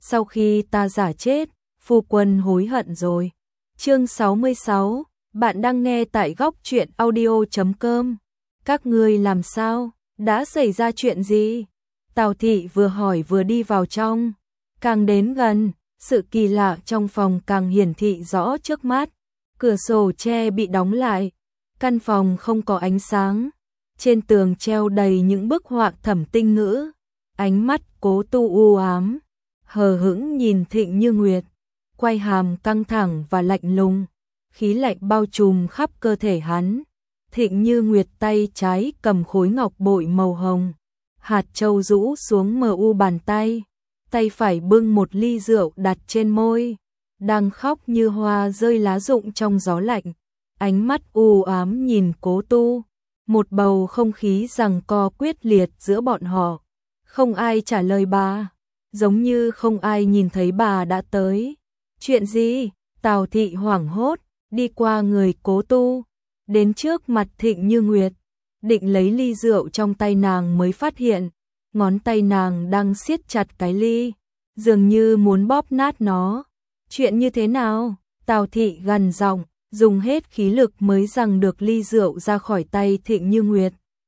sau khi ta giả chết, phu quân hối hận rồi. Chương 66, bạn đang nghe tại góc truyện audio.com. Các ngươi làm sao? Đã xảy ra chuyện gì? Tào thị vừa hỏi vừa đi vào trong. Càng đến gần, sự kỳ lạ trong phòng càng hiển thị rõ trước mắt. Cửa sổ tre bị đóng lại, căn phòng không có ánh sáng. Trên tường treo đầy những bức họa thẩm tinh ngữ. Ánh mắt Cố Tu u ám, hờ hững nhìn Thịnh Như Nguyệt, quai hàm căng thẳng và lạnh lùng, khí lạnh bao trùm khắp cơ thể hắn. Thịnh Như Nguyệt tay trái cầm khối ngọc bội màu hồng, hạt châu rũ xuống mờ u bàn tay, tay phải bưng một ly rượu đặt trên môi, đang khóc như hoa rơi lá rụng trong gió lạnh. Ánh mắt u ám nhìn Cố Tu, một bầu không khí giằng co quyết liệt giữa bọn họ. Không ai trả lời bà, giống như không ai nhìn thấy bà đã tới. Chuyện gì? Tào thị hoảng hốt, đi qua người Cố Tu, đến trước mặt Thịnh Như Nguyệt, định lấy ly rượu trong tay nàng mới phát hiện, ngón tay nàng đang siết chặt cái ly, dường như muốn bóp nát nó. Chuyện như thế nào? Tào thị gằn giọng, dùng hết khí lực mới giằng được ly rượu ra khỏi tay Thịnh Như Nguyệt.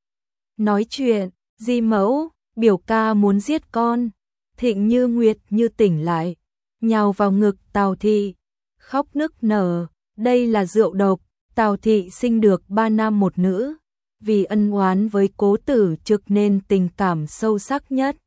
Nói chuyện, di mẫu, biểu ca muốn giết con. Thịnh Như Nguyệt như tỉnh lại, nhào vào ngực Tào thị, khóc nức nở. Đây là rượu độc. Tào thị sinh được 3 nam 1 nữ, vì ân oán với Cố Tử Trực nên tình cảm sâu sắc nhất,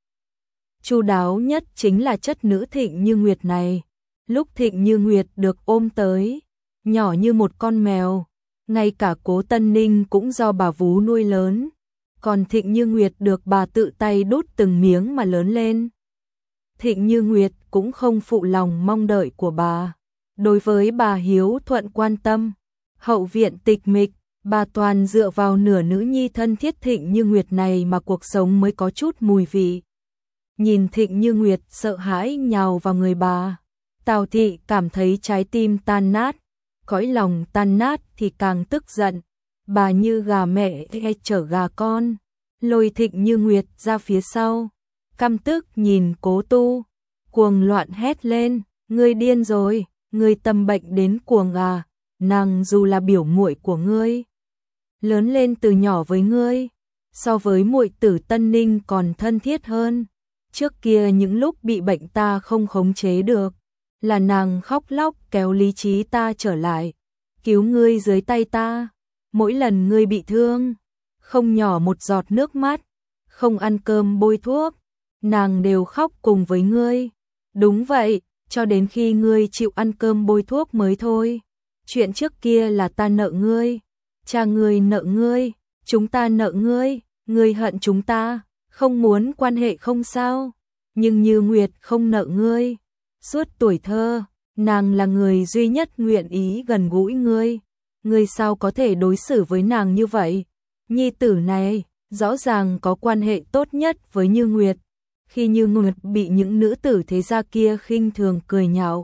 chu đáo nhất chính là chất nữ Thịnh Như Nguyệt này. Lúc Thịnh Như Nguyệt được ôm tới, nhỏ như một con mèo, ngay cả Cố Tân Ninh cũng do bà vú nuôi lớn, còn Thịnh Như Nguyệt được bà tự tay đút từng miếng mà lớn lên. Thịnh Như Nguyệt cũng không phụ lòng mong đợi của bà, đối với bà hiếu thuận quan tâm. Hậu viện tịch mịch, bà toàn dựa vào nửa nữ nhi thân thiết Thịnh Như Nguyệt này mà cuộc sống mới có chút mùi vị. Nhìn Thịnh Như Nguyệt sợ hãi nhào vào người bà, Tào thị cảm thấy trái tim tan nát, cõi lòng tan nát thì càng tức giận. Bà như gà mẹ hay chở gà con, lôi Thịnh Như Nguyệt ra phía sau, căm tức nhìn Cố Tu, cuồng loạn hét lên, ngươi điên rồi, ngươi tâm bệnh đến cuồng à? Nàng dù là biểu muội của ngươi, lớn lên từ nhỏ với ngươi, so với muội tử Tân Ninh còn thân thiết hơn. Trước kia những lúc bị bệnh ta không khống chế được, là nàng khóc lóc kéo lý trí ta trở lại, cứu ngươi dưới tay ta. Mỗi lần ngươi bị thương, không nhỏ một giọt nước mắt, không ăn cơm bôi thuốc, nàng đều khóc cùng với ngươi. Đúng vậy, cho đến khi ngươi chịu ăn cơm bôi thuốc mới thôi. Chuyện trước kia là ta nợ ngươi, cha ngươi nợ ngươi, chúng ta nợ ngươi, ngươi hận chúng ta, không muốn quan hệ không sao, nhưng Như Nguyệt không nợ ngươi. Suốt tuổi thơ, nàng là người duy nhất nguyện ý gần gũi ngươi, ngươi sao có thể đối xử với nàng như vậy? Nhi tử này, rõ ràng có quan hệ tốt nhất với Như Nguyệt, khi Như Nguyệt bị những nữ tử thế gia kia khinh thường cười nhạo.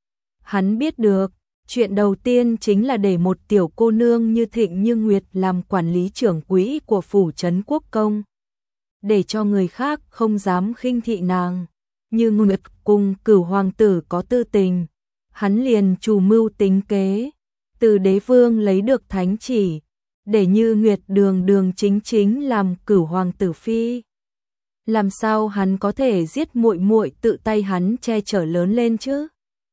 Hắn biết được, chuyện đầu tiên chính là để một tiểu cô nương như Thịnh Như Nguyệt làm quản lý trưởng quỹ của phủ trấn Quốc Công, để cho người khác không dám khinh thị nàng. Như Nguyệt cùng Cửu hoàng tử có tư tình, hắn liền chủ mưu tính kế, từ đế vương lấy được thánh chỉ, để Như Nguyệt đường đường chính chính làm Cửu hoàng tử phi. Làm sao hắn có thể giết muội muội tự tay hắn che chở lớn lên chứ?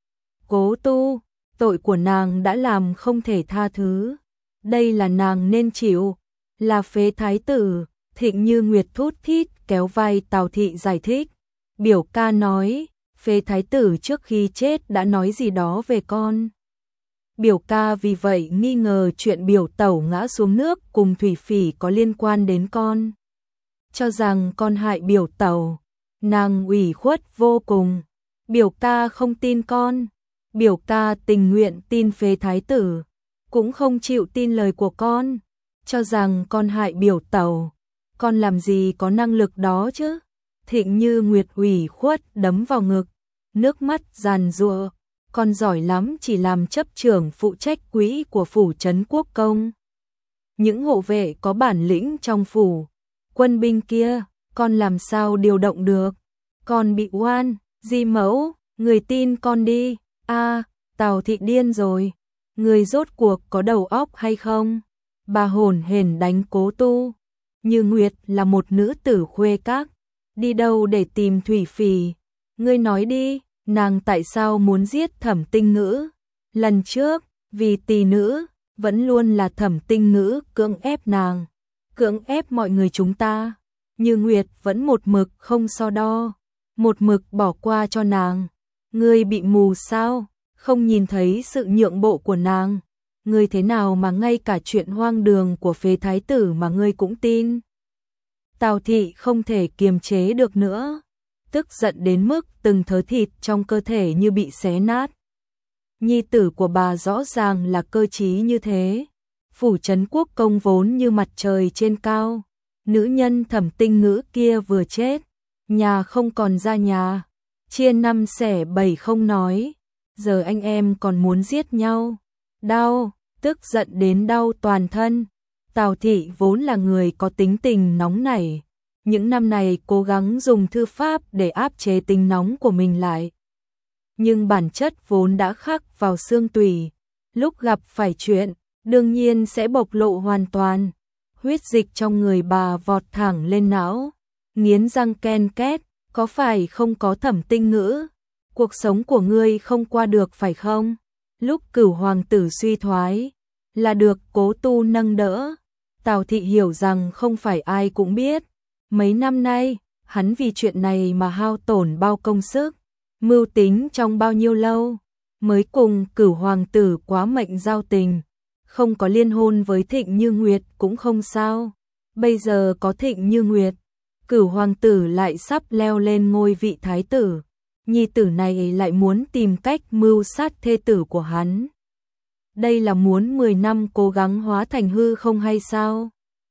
Cố Tu, tội của nàng đã làm không thể tha thứ, đây là nàng nên chịu, là phế thái tử. Thịnh Như Nguyệt thút thít kéo vai Tào thị giải thích, biểu ca nói, phế thái tử trước khi chết đã nói gì đó về con. Biểu ca vì vậy nghi ngờ chuyện biểu tẩu ngã xuống nước cùng thủy phỉ có liên quan đến con, cho rằng con hại biểu tẩu, nàng ủy khuất vô cùng. Biểu ca không tin con, biểu ca tình nguyện tin phế thái tử, cũng không chịu tin lời của con, cho rằng con hại biểu tẩu, con làm gì có năng lực đó chứ? Thịnh Như Nguyệt ủy khuất đấm vào ngực, nước mắt giàn giụa, con giỏi lắm, chỉ làm chấp trưởng phụ trách quỹ của phủ trấn Quốc Công. Những hộ vệ có bản lĩnh trong phủ, quân binh kia, con làm sao điều động được? Con bị oan, Di mẫu, người tin con đi. A, Tào thị điên rồi. Người rốt cuộc có đầu óc hay không? Bà hổn hển đánh Cố Tu. Như Nguyệt là một nữ tử khuê các, đi đâu để tìm thủy phỉ? Ngươi nói đi, nàng tại sao muốn giết Thẩm Tinh Ngữ? Lần trước, vì tỷ nữ, vẫn luôn là Thẩm Tinh Ngữ cưỡng ép nàng, cưỡng ép mọi người chúng ta. Như Nguyệt vẫn một mực không so đo, một mực bỏ qua cho nàng. Ngươi bị mù sao? Không nhìn thấy sự nhượng bộ của nàng? Ngươi thế nào mà ngay cả chuyện hoang đường của phế thái tử mà ngươi cũng tin? Tào thị không thể kiềm chế được nữa, tức giận đến mức từng thớ thịt trong cơ thể như bị xé nát. Nhi tử của bà rõ ràng là cơ trí như thế. Phủ trấn quốc công vốn như mặt trời trên cao. Nữ nhân Thẩm Tinh Ngữ kia vừa chết, nhà không còn ra nhà, chia năm xẻ bảy không nói. Giờ anh em còn muốn giết nhau. Đau, tức giận đến đau toàn thân. Tào thị vốn là người có tính tình nóng nảy. Những năm này cố gắng dùng thư pháp để áp chế tính nóng của mình lại. Nhưng bản chất vốn đã khắc vào xương tủy. Lúc gặp phải chuyện, đương nhiên sẽ bộc lộ hoàn toàn. Huyết dịch trong người bà vọt thẳng lên não. Nghiến răng ken két, có phải không có Thẩm Tinh Ngữ? Cuộc sống của ngươi không qua được phải không? Lúc Cửu hoàng tử suy thoái, là được Cố Tu nâng đỡ. Tào thị hiểu rằng không phải ai cũng biết. Mấy năm nay, hắn vì chuyện này mà hao tổn bao công sức, mưu tính trong bao nhiêu lâu, mới cùng Cửu hoàng tử quá mệnh giao tình. Không có liên hôn với Thịnh Như Nguyệt cũng không sao. Bây giờ có Thịnh Như Nguyệt, Cửu hoàng tử lại sắp leo lên ngôi vị thái tử. Nhi tử này lại muốn tìm cách mưu sát thê tử của hắn. Đây là muốn 10 năm cố gắng hóa thành hư không hay sao?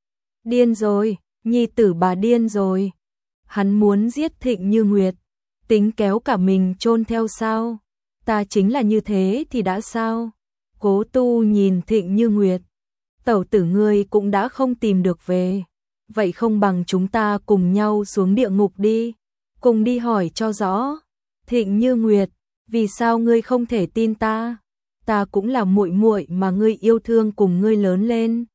Điên rồi, nhi tử bà điên rồi. Hắn muốn giết Thịnh Như Nguyệt, tính kéo cả mình chôn theo sao? Ta chính là như thế thì đã sao? Cố Tu nhìn Thịnh Như Nguyệt, tẩu tử ngươi cũng đã không tìm được về. Vậy không bằng chúng ta cùng nhau xuống địa ngục đi, cùng đi hỏi cho rõ. Thịnh Như Nguyệt, vì sao ngươi không thể tin ta? Ta cũng là muội muội mà ngươi yêu thương cùng ngươi lớn lên.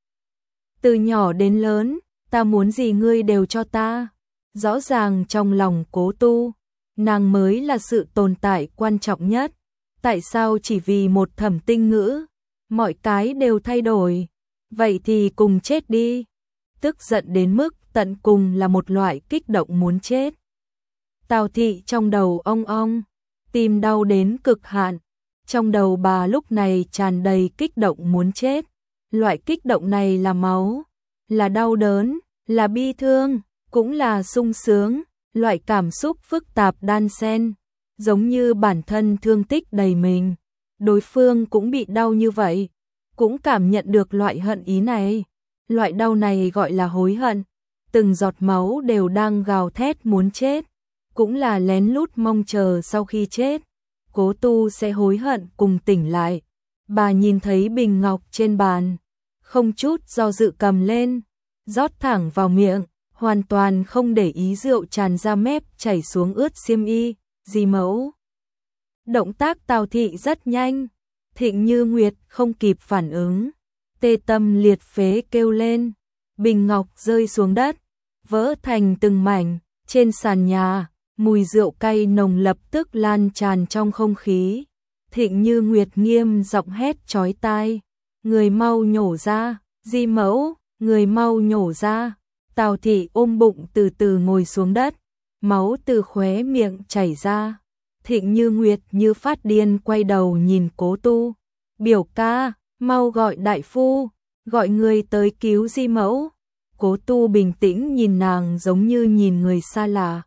Từ nhỏ đến lớn, ta muốn gì ngươi đều cho ta. Rõ ràng trong lòng Cố Tu, nàng mới là sự tồn tại quan trọng nhất. Tại sao chỉ vì một Thẩm Tinh Ngữ, mọi cái đều thay đổi? Vậy thì cùng chết đi. Tức giận đến mức tận cùng là một loại kích động muốn chết. Tào thị trong đầu ong ong, tim đau đến cực hạn. Trong đầu bà lúc này tràn đầy kích động muốn chết. Loại kích động này là máu, là đau đớn, là bi thương, cũng là sung sướng. Loại cảm xúc phức tạp đan xen, giống như bản thân thương tích đầy mình. Đối phương cũng bị đau như vậy, cũng cảm nhận được loại hận ý này. Loại đau này gọi là hối hận. Từng giọt máu đều đang gào thét muốn chết, cũng là lén lút mong chờ sau khi chết, Cố Tu sẽ hối hận cùng tỉnh lại. Bà nhìn thấy bình ngọc trên bàn, không chút do dự cầm lên, rót thẳng vào miệng, hoàn toàn không để ý rượu tràn ra mép chảy xuống ướt xiêm y. Di mẫu. Động tác Tào thị rất nhanh, Thịnh Như Nguyệt không kịp phản ứng, tê tâm liệt phế kêu lên, bình ngọc rơi xuống đất, vỡ thành từng mảnh. Trên sàn nhà, mùi rượu cay nồng lập tức lan tràn trong không khí. Thịnh Như Nguyệt nghiêm giọng hét chói tai, người mau nhổ ra. Di mẫu, người mau nhổ ra. Tào thị ôm bụng từ từ ngồi xuống đất, máu từ khóe miệng chảy ra. Thịnh Như Nguyệt như phát điên quay đầu nhìn Cố Tu, biểu ca, mau gọi đại phu, gọi người tới cứu Di mẫu. Cố Tu bình tĩnh nhìn nàng giống như nhìn người xa lạ.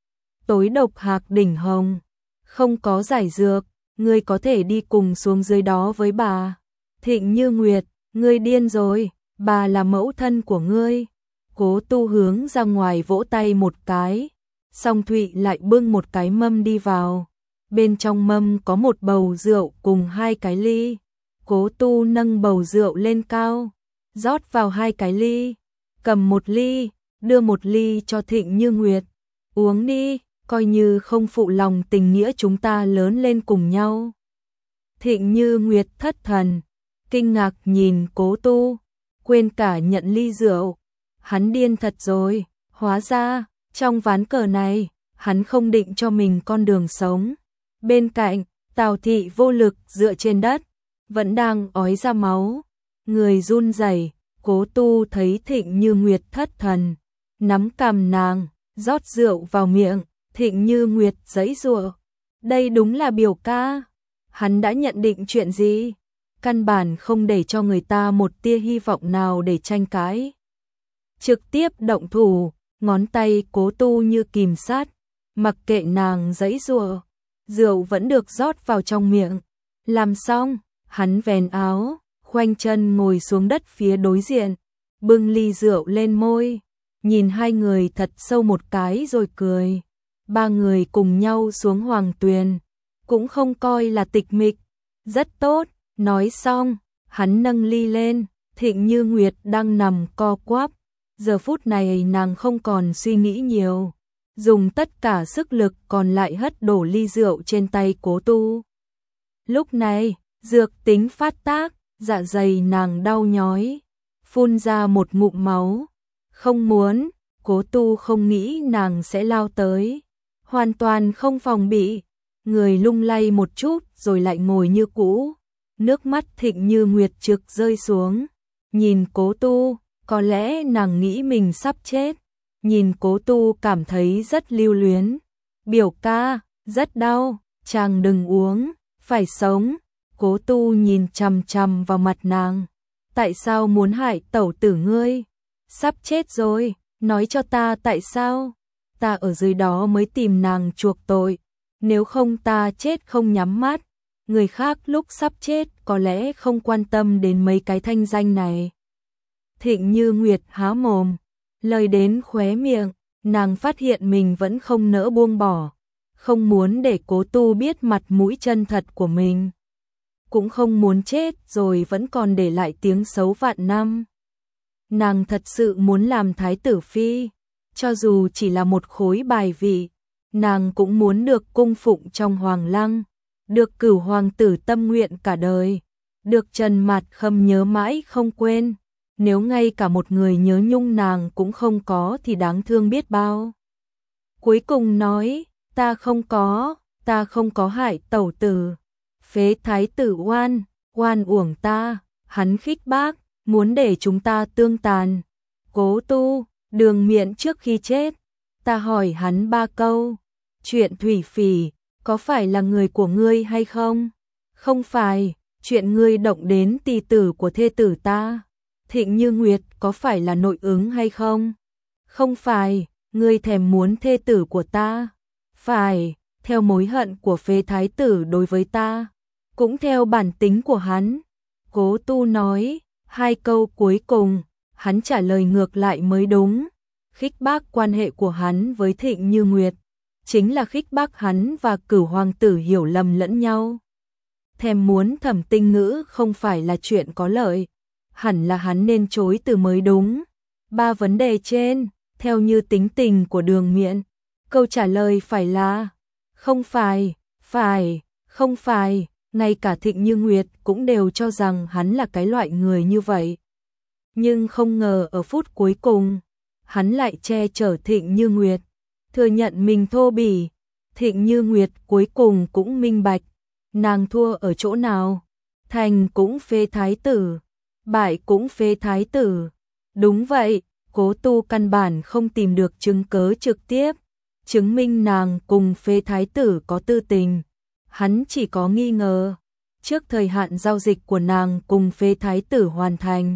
Tối độc hạc đỉnh hồng, không có giải dược, ngươi có thể đi cùng xuống dưới đó với bà. Thịnh Như Nguyệt, ngươi điên rồi, bà là mẫu thân của ngươi. Cố Tu hướng ra ngoài vỗ tay một cái, Song Thụy lại bưng một cái mâm đi vào. Bên trong mâm có một bầu rượu cùng 2 cái ly. Cố Tu nâng bầu rượu lên cao, rót vào 2 cái ly, cầm một ly, đưa một ly cho Thịnh Như Nguyệt. Uống đi, coi như không phụ lòng tình nghĩa chúng ta lớn lên cùng nhau. Thịnh Như Nguyệt thất thần, kinh ngạc nhìn Cố Tu, quên cả nhận ly rượu. Hắn điên thật rồi, hóa ra, trong ván cờ này, hắn không định cho mình con đường sống. Bên cạnh, Tào Thị vô lực dựa trên đất, vẫn đang ói ra máu, người run rẩy. Cố Tu thấy Thịnh Như Nguyệt thất thần, nắm cằm nàng, rót rượu vào miệng. Thịnh Như Nguyệt giãy giụa, đây đúng là biểu ca. Hắn đã nhận định chuyện gì? Căn bản không để cho người ta một tia hy vọng nào để tranh cãi. Trực tiếp động thủ, ngón tay Cố Tu như kìm sát, mặc kệ nàng giãy giụa, rượu vẫn được rót vào trong miệng. Làm xong, hắn vén áo, khoanh chân ngồi xuống đất phía đối diện, bưng ly rượu lên môi, nhìn hai người thật sâu một cái rồi cười. Ba người cùng nhau xuống Hoàng Tuyền, cũng không coi là tịch mịch, rất tốt. Nói xong, hắn nâng ly lên, Thịnh Như Nguyệt đang nằm co quắp. Giờ phút này nàng không còn suy nghĩ nhiều, dùng tất cả sức lực còn lại hất đổ ly rượu trên tay Cố Tu. Lúc này, dược tính phát tác, dạ dày nàng đau nhói, phun ra một ngụm máu. Không muốn, Cố Tu không nghĩ nàng sẽ lao tới, hoàn toàn không phòng bị, người lung lay một chút rồi lại ngồi như cũ. Nước mắt Thịnh Như Nguyệt trực rơi xuống, nhìn Cố Tu, có lẽ nàng nghĩ mình sắp chết. Nhìn Cố Tu cảm thấy rất lưu luyến. Biểu ca, rất đau, chàng đừng uống, phải sống. Cố Tu nhìn chằm chằm vào mặt nàng. Tại sao muốn hại tẩu tử ngươi? Sắp chết rồi, nói cho ta tại sao? Ta ở dưới đó mới tìm nàng chuộc tội. Nếu không ta chết không nhắm mắt. Người khác lúc sắp chết có lẽ không quan tâm đến mấy cái thanh danh này. Thịnh Như Nguyệt há mồm, lời đến khóe miệng, nàng phát hiện mình vẫn không nỡ buông bỏ, không muốn để Cố Tu biết mặt mũi chân thật của mình, cũng không muốn chết rồi vẫn còn để lại tiếng xấu vạn năm. Nàng thật sự muốn làm thái tử phi, cho dù chỉ là một khối bài vị, nàng cũng muốn được cung phụng trong hoàng lăng, được Cửu hoàng tử tâm nguyện cả đời, được Trần Mạt Khâm nhớ mãi không quên. Nếu ngay cả một người nhớ nhung nàng cũng không có thì đáng thương biết bao. Cuối cùng nói, ta không có hại tẩu tử. Phế thái tử oan uổng ta, hắn khích bác, muốn để chúng ta tương tàn. Cố Tu, Đường Miện trước khi chết, ta hỏi hắn 3 câu. Chuyện Thủy Phỉ, có phải là người của ngươi hay không? Không phải, chuyện ngươi động đến tỳ tử của thê tử ta. Thịnh Như Nguyệt có phải là nội ứng hay không? Không phải, ngươi thèm muốn thê tử của ta. Phải, theo mối hận của phế thái tử đối với ta, cũng theo bản tính của hắn. Cố Tu nói, 2 câu cuối cùng, hắn trả lời ngược lại mới đúng. Khích bác quan hệ của hắn với Thịnh Như Nguyệt, chính là khích bác hắn và Cửu hoàng tử hiểu lầm lẫn nhau. Thèm muốn Thẩm Tinh Ngữ không phải là chuyện có lợi, hẳn là hắn nên chối từ mới đúng. 3 vấn đề trên, theo như tính tình của Đường Miện, câu trả lời phải là không phải, không phải, ngay cả Thịnh Như Nguyệt cũng đều cho rằng hắn là cái loại người như vậy. Nhưng không ngờ ở phút cuối cùng, hắn lại che chở Thịnh Như Nguyệt, thừa nhận mình thô bỉ. Thịnh Như Nguyệt cuối cùng cũng minh bạch, nàng thua ở chỗ nào, thành cũng phế thái tử, bại cũng phế thái tử. Đúng vậy, Cố Tu căn bản không tìm được chứng cớ trực tiếp chứng minh nàng cùng phế thái tử có tư tình. Hắn chỉ có nghi ngờ, trước thời hạn giao dịch của nàng cùng phế thái tử hoàn thành,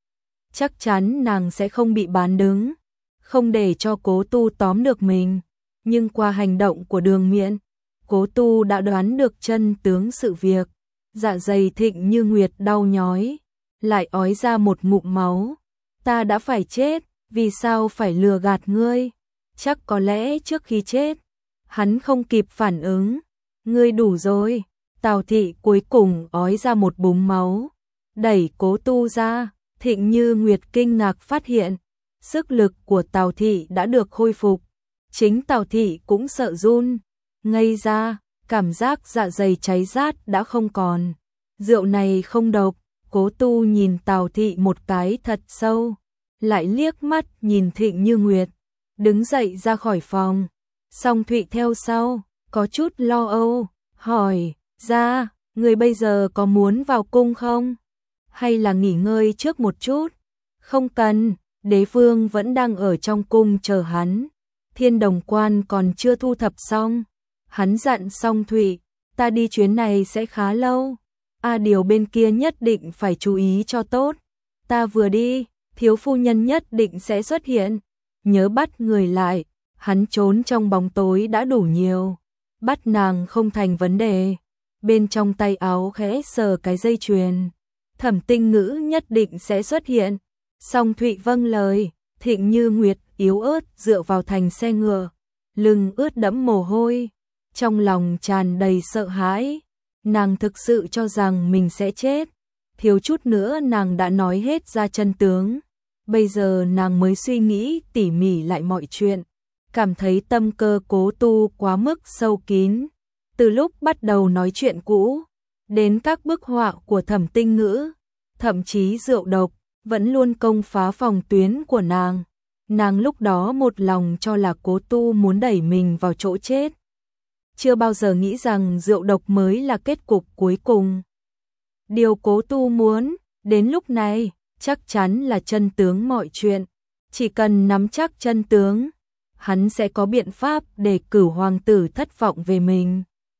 chắc chắn nàng sẽ không bị bán đứng, không để cho Cố Tu tóm được mình. Nhưng qua hành động của Đường Miện, Cố Tu đã đoán được chân tướng sự việc. Dạ dày Thịnh Như Nguyệt đau nhói, lại ói ra một ngụm máu. Ta đã phải chết, vì sao phải lừa gạt ngươi? Chắc có lẽ trước khi chết, hắn không kịp phản ứng. Ngươi đủ rồi. Tào Thị cuối cùng ói ra một búng máu, đẩy Cố Tu ra. Thịnh Như Nguyệt kinh ngạc phát hiện, sức lực của Tào Thị đã được khôi phục. Chính Tào thị cũng sợ run, ngây ra, cảm giác dạ dày cháy rát đã không còn. Rượu này không độc. Cố Tu nhìn Tào thị một cái thật sâu, lại liếc mắt nhìn Thịnh Như Nguyệt, đứng dậy ra khỏi phòng. Song Thụy theo sau, có chút lo âu, hỏi, ra, người bây giờ có muốn vào cung không? Hay là nghỉ ngơi trước một chút? Không cần, đế vương vẫn đang ở trong cung chờ hắn. Thiên Đồng Quan còn chưa thu thập xong. Hắn dặn Song Thụy, ta đi chuyến này sẽ khá lâu. Điều bên kia nhất định phải chú ý cho tốt. Ta vừa đi, thiếu phu nhân nhất định sẽ xuất hiện. Nhớ bắt người lại, hắn trốn trong bóng tối đã đủ nhiều. Bắt nàng không thành vấn đề. Bên trong tay áo khẽ sờ cái dây chuyền. Thẩm Tinh Ngữ nhất định sẽ xuất hiện. Song Thụy vâng lời. Thịnh Như Nguyệt yếu ớt dựa vào thành xe ngựa, lưng ướt đẫm mồ hôi, trong lòng tràn đầy sợ hãi. Nàng thực sự cho rằng mình sẽ chết, thiếu chút nữa nàng đã nói hết ra chân tướng. Bây giờ nàng mới suy nghĩ tỉ mỉ lại mọi chuyện, cảm thấy tâm cơ Cố Tu quá mức sâu kín. Từ lúc bắt đầu nói chuyện cũ, đến các bức họa của Thẩm Tinh Ngữ, thậm chí rượu độc, vẫn luôn công phá phòng tuyến của nàng. Nàng lúc đó một lòng cho là Cố Tu muốn đẩy mình vào chỗ chết. Chưa bao giờ nghĩ rằng rượu độc mới là kết cục cuối cùng. Điều Cố Tu muốn, đến lúc này, chắc chắn là chân tướng mọi chuyện. Chỉ cần nắm chắc chân tướng, hắn sẽ có biện pháp để Cửu hoàng tử thất vọng về mình.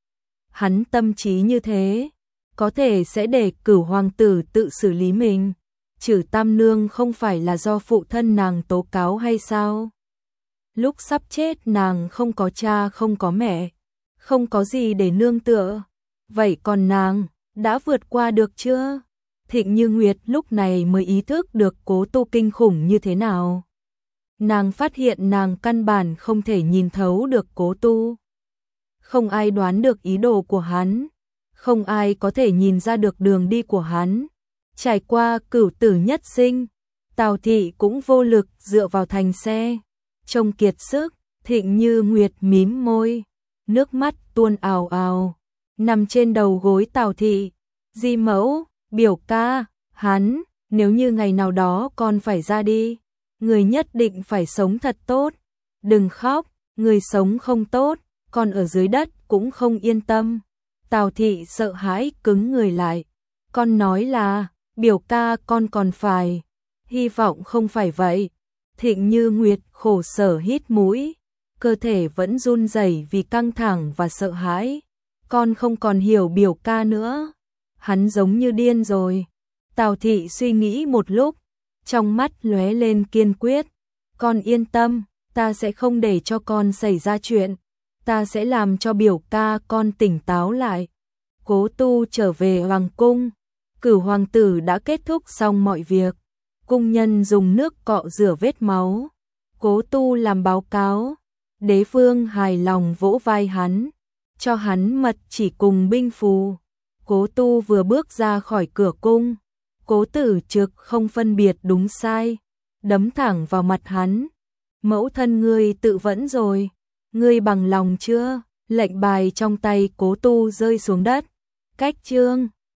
Hắn tâm trí như thế, có thể sẽ để Cửu hoàng tử tự xử lý mình. Trử Tam Nương không phải là do phụ thân nàng tố cáo hay sao? Lúc sắp chết nàng không có cha không có mẹ, không có gì để nương tựa. Vậy còn nàng, đã vượt qua được chưa? Thịnh Như Nguyệt lúc này mới ý thức được Cố Tu kinh khủng như thế nào. Nàng phát hiện nàng căn bản không thể nhìn thấu được Cố Tu. Không ai đoán được ý đồ của hắn, không ai có thể nhìn ra được đường đi của hắn. Trải qua cửu tử nhất sinh, Tào thị cũng vô lực dựa vào thành xe. Trông kiệt sức, Thịnh Như Nguyệt mím môi, nước mắt tuôn ào ào, nằm trên đầu gối Tào thị. Di mẫu, biểu ca, hắn, nếu như ngày nào đó con phải ra đi, người nhất định phải sống thật tốt. Đừng khóc, người sống không tốt, con ở dưới đất cũng không yên tâm. Tào thị sợ hãi cứng người lại. Con nói là, biểu ca con còn phải. Hy vọng không phải vậy. Thịnh Như Nguyệt khổ sở hít mũi, cơ thể vẫn run rẩy vì căng thẳng và sợ hãi. Con không còn hiểu biểu ca nữa. Hắn giống như điên rồi. Tào thị suy nghĩ một lúc, trong mắt lóe lên kiên quyết. Con yên tâm, ta sẽ không để cho con xảy ra chuyện. Ta sẽ làm cho biểu ca con tỉnh táo lại. Cố Tu trở về hoàng cung. Cửu hoàng tử đã kết thúc xong mọi việc. Cung nhân dùng nước cọ rửa vết máu. Cố Tu làm báo cáo. Đế vương hài lòng vỗ vai hắn, cho hắn mật chỉ cùng binh phù. Cố Tu vừa bước ra khỏi cửa cung, Cố Tử Trực không phân biệt đúng sai, đấm thẳng vào mặt hắn. Mẫu thân ngươi tự vẫn rồi, ngươi bằng lòng chưa? Lệnh bài trong tay Cố Tu rơi xuống đất. Cách chương